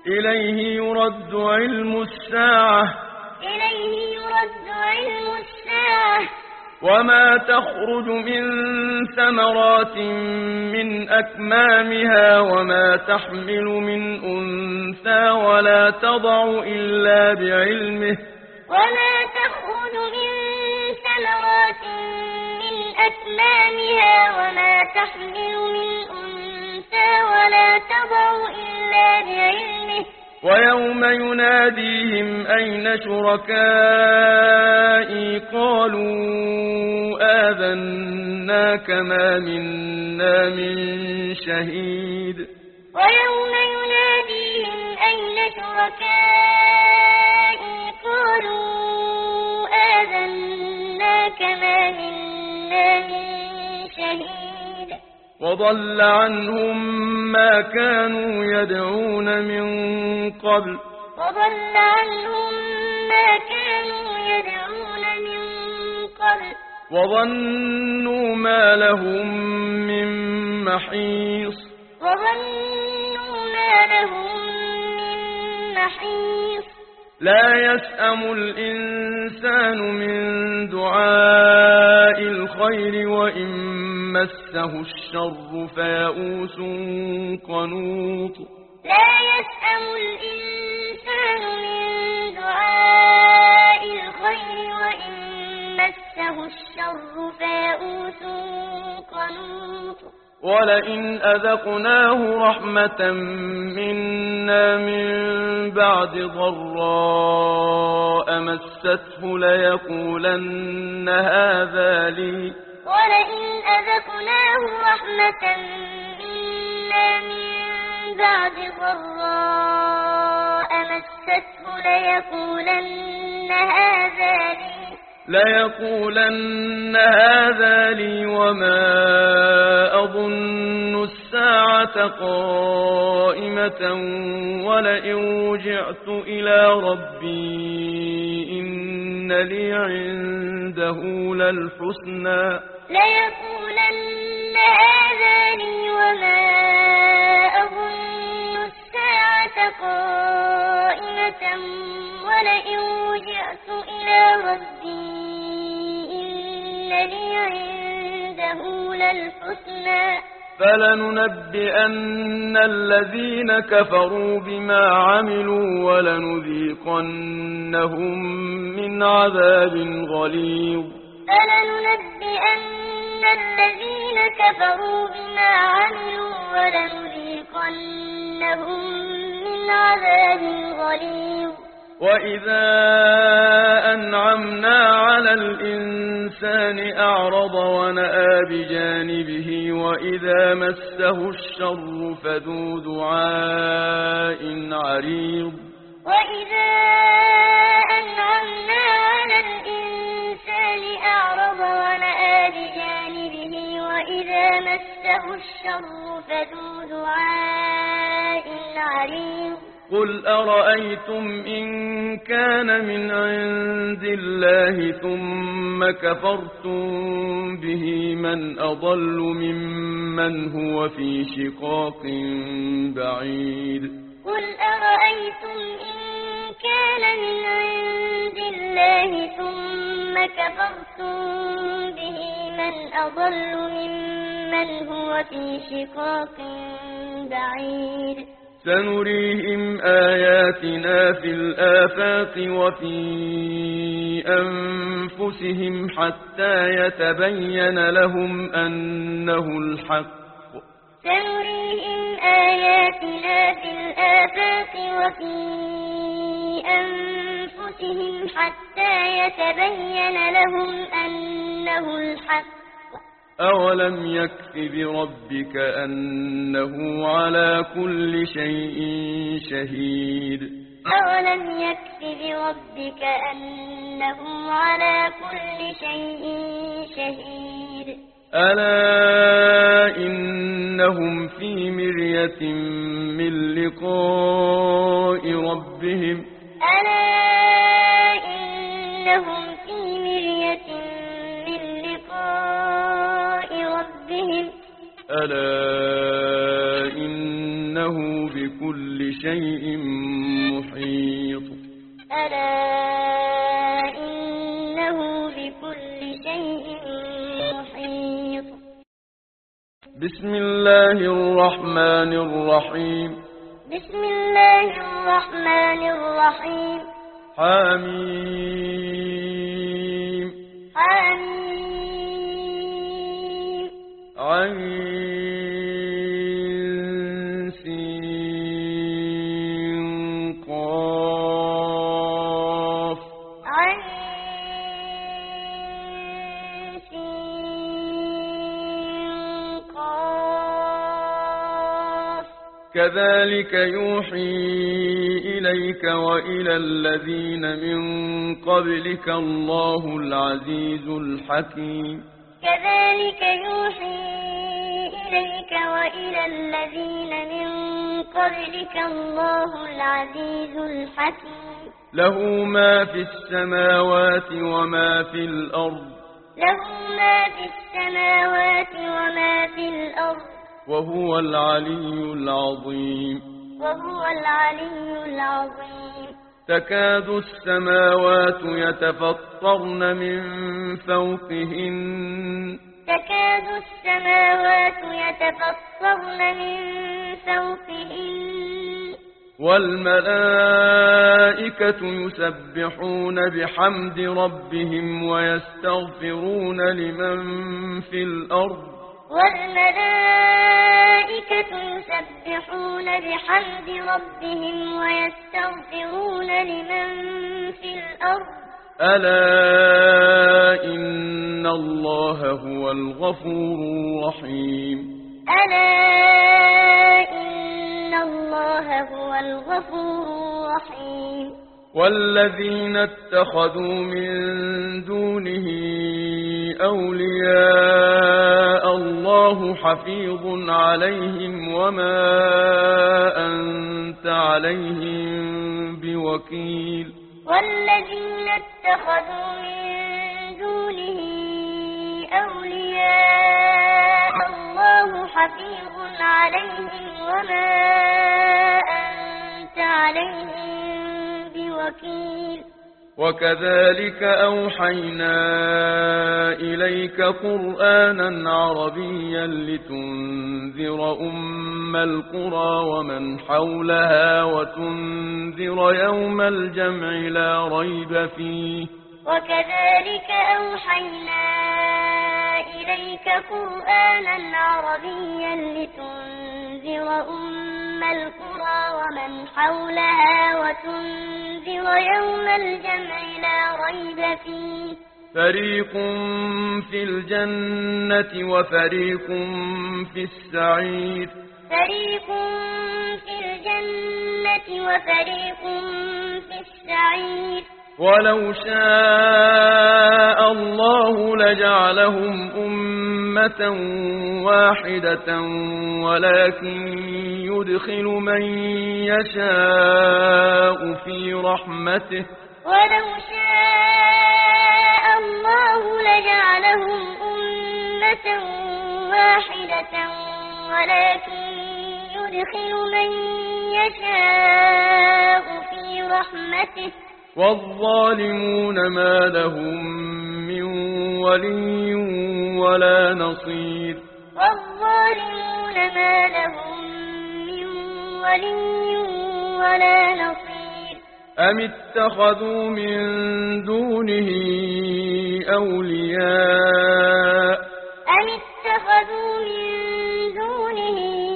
إليه يرد علم الساعة وما تخرج من ثمرات من أكمامها وما تحمل من أنثى ولا تضع إلا بعلمه ويوم يناديهم أين شركائي قالوا آذناك ما منا من شهيد وضل عنهم ما كانوا يدعون من قبل وظنوا ما لهم من محيص لا يسأم الإنسان من دعاء الخير وإن مسه الشر فيئوس قنوط ولئن أذقناه رحمة منا من بعد ضراء مسته ليقولن هذا لي وما أظن الساعة قائمة ولئن رجعت إلى ربي إن لي عنده للحسنى فلننبئن الذين كفروا بما عملوا ولنذيقنهم من عذاب غليظ وإذا أنعمنا على الإنسان أعرض ونأى بجانبه وإذا مسه الشر فذو دعاء عريض قل أرأيتم إن كان من عند الله ثم كفرتم به من أضل ممن هو في شقاق بعيد سنريهم آياتنا في الآفاق وفي أنفسهم حتى يتبين لهم أنه الحق أولم يكف بربك أنه على كل شيء شهيد ألا إنهم في مرية من لقاء ربهم ألا إنه بكل شيء شيء محيط ألا إنه بكل شيء محيط. بسم الله الرحمن الرحيم. بسم الله الرحمن الرحيم. حميم. حميم. عين سين قاف. عين سين قاف. كذلك يوحي إليك وإلى الذين من قبلك الله العزيز الحكيم. كذلك يوحي إليك وإلى الذين من قبلك الله العزيز الحكيم. له ما في السماوات وما في الأرض. له ما في السماوات وما في الأرض. وهو العلي العظيم. وهو العلي العظيم. تكاد السماوات يتفطرن من فوقهن. تكاد السماوات يتفطرن من فوقهن. والملائكة يسبحون بحمد ربهم ويستغفرون لمن في الأرض. والملائكة يسبحون بحمد ربهم ويستغفرون لمن في الأرض. ألا إن الله هو الغفور الرحيم. ألا إن الله هو الغفور الرحيم. والذين اتخذوا من دونه أولياء الله حفيظ عليهم وما أنت عليهم بوكيل. والذين اتخذوا من دونه أولياء الله حفيظ عليهم وما أنت عليهم بوكيل. وكذلك أوحينا إليك قرآنا عربيا لتنذر أم القرى ومن حولها وتنذر يوم الجمع لا ريب فيه. وكذلك أوحينا إليك قرآنا عربيا لتنذر أم القرى ومن حولها وتنذر يوم الجمع لا ريب فيه. فريق في الجنة وفريق في السعير. فريق في الجنة وفريق في السعير. ولو شاء الله لجعلهم أمة واحدة ولكن يدخل من يشاء في رحمته. ولو شاء الله لجعلهم أمة واحدة ولكن يدخل من يشاء في رحمته. والظالمون ما لهم من ولي ولا نصير. والظالمون ما لهم من ولي ولا نصير. أم اتخذوا من دونه أولياء. أم اتخذوا من دونه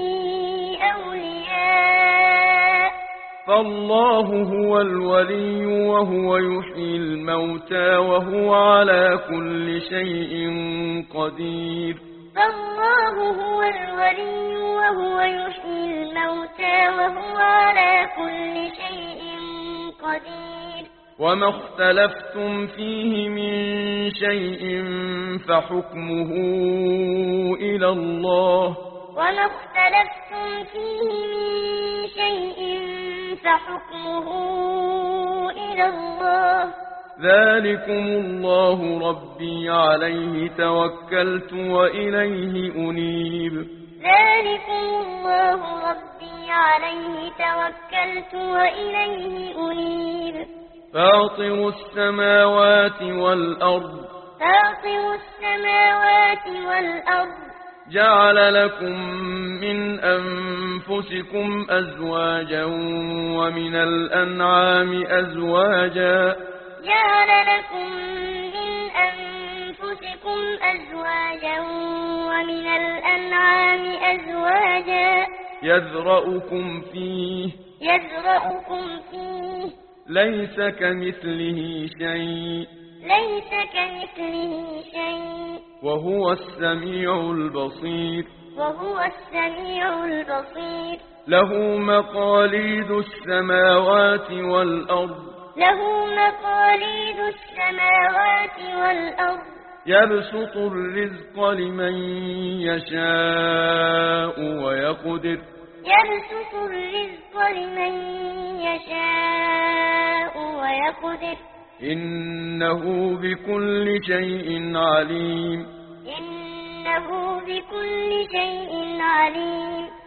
أولياء. فالله هو الولي وهو يحيي الموتى وهو على كل شيء قدير. فالله هو الولي وهو يحيي الموتى وهو على كل شيء قدير. وما اختلفتم فيه من شيء فحكمه إلى الله. وما اختلفتم فيه من شيء فحكمه إلى الله. ذلكم الله ربي عليه توكلت وإليه أنيب. ذلكم الله ربي عليه توكلت وإليه أنيب فاطر السماوات والأرض فاطر السماوات والأرض جعل لكم من أنفسكم أزواجا ومن الأنعام أزواجا جعل لكم من أنفسكم أزواجا ومن الأنعام أزواجا يذرأكم فيه ليس كمثله شيء وهو السميع البصير له مقاليد السماوات والأرض يبسط الرزق لمن يشاء ويقدر إنه بكل شيء عليم إنه بكل شيء عليم